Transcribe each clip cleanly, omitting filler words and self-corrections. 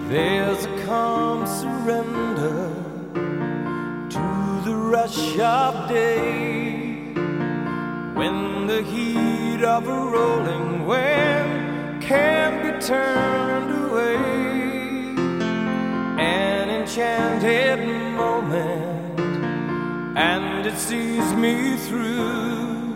There's a calm surrender to the rush of day, when the heat of a rolling wind can be turned away. An enchanted moment, and it sees me through.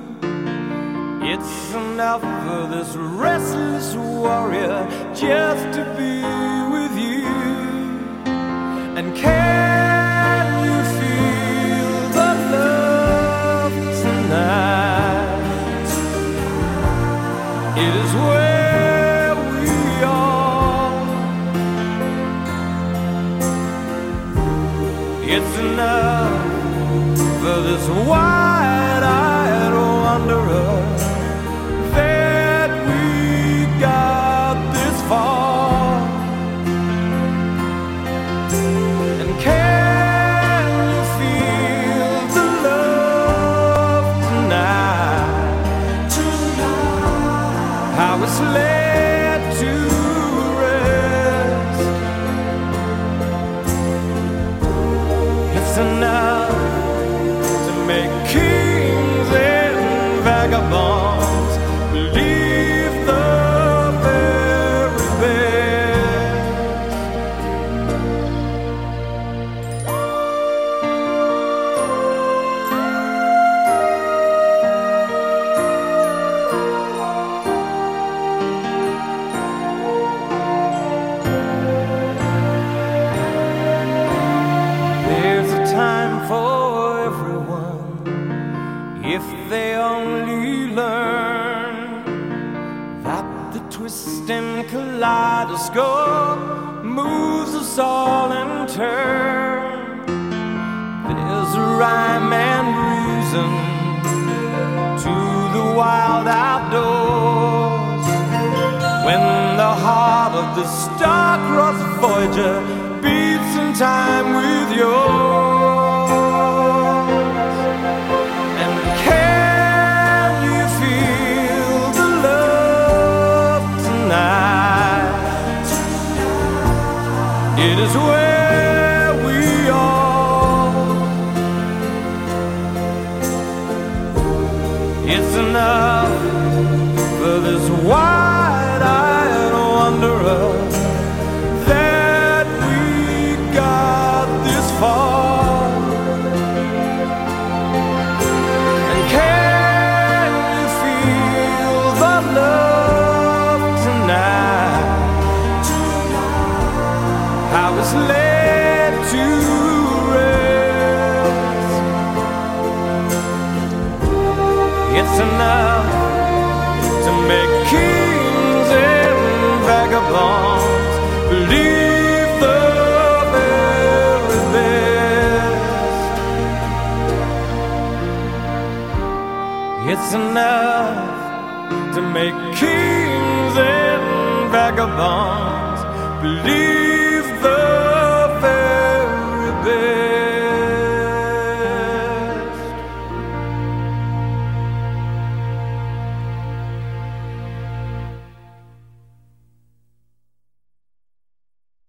It's enough for this restless warrior just to be with you. And can you feel the love tonight? It is where we are. It's enough for this wide-eyed wanderer that we got this far. And can you feel the love tonight? How it's laid to rest. It's enough to make kings and vagabonds believe the very best. There's a time for everyone if they only learn that the twisting kaleidoscope moves us all in turn. There's a rhyme and reason to the wild outdoors, when the heart of the star-crossed Voyager beats in time with yours. And can you feel the love tonight? It is where we are. It's enough for this wide-eyed wanderer that we got this far. And can you feel the love tonight? How it's laid to rest. It's enough to make kings and vagabonds believe the very best. It's enough to make kings and vagabonds believe the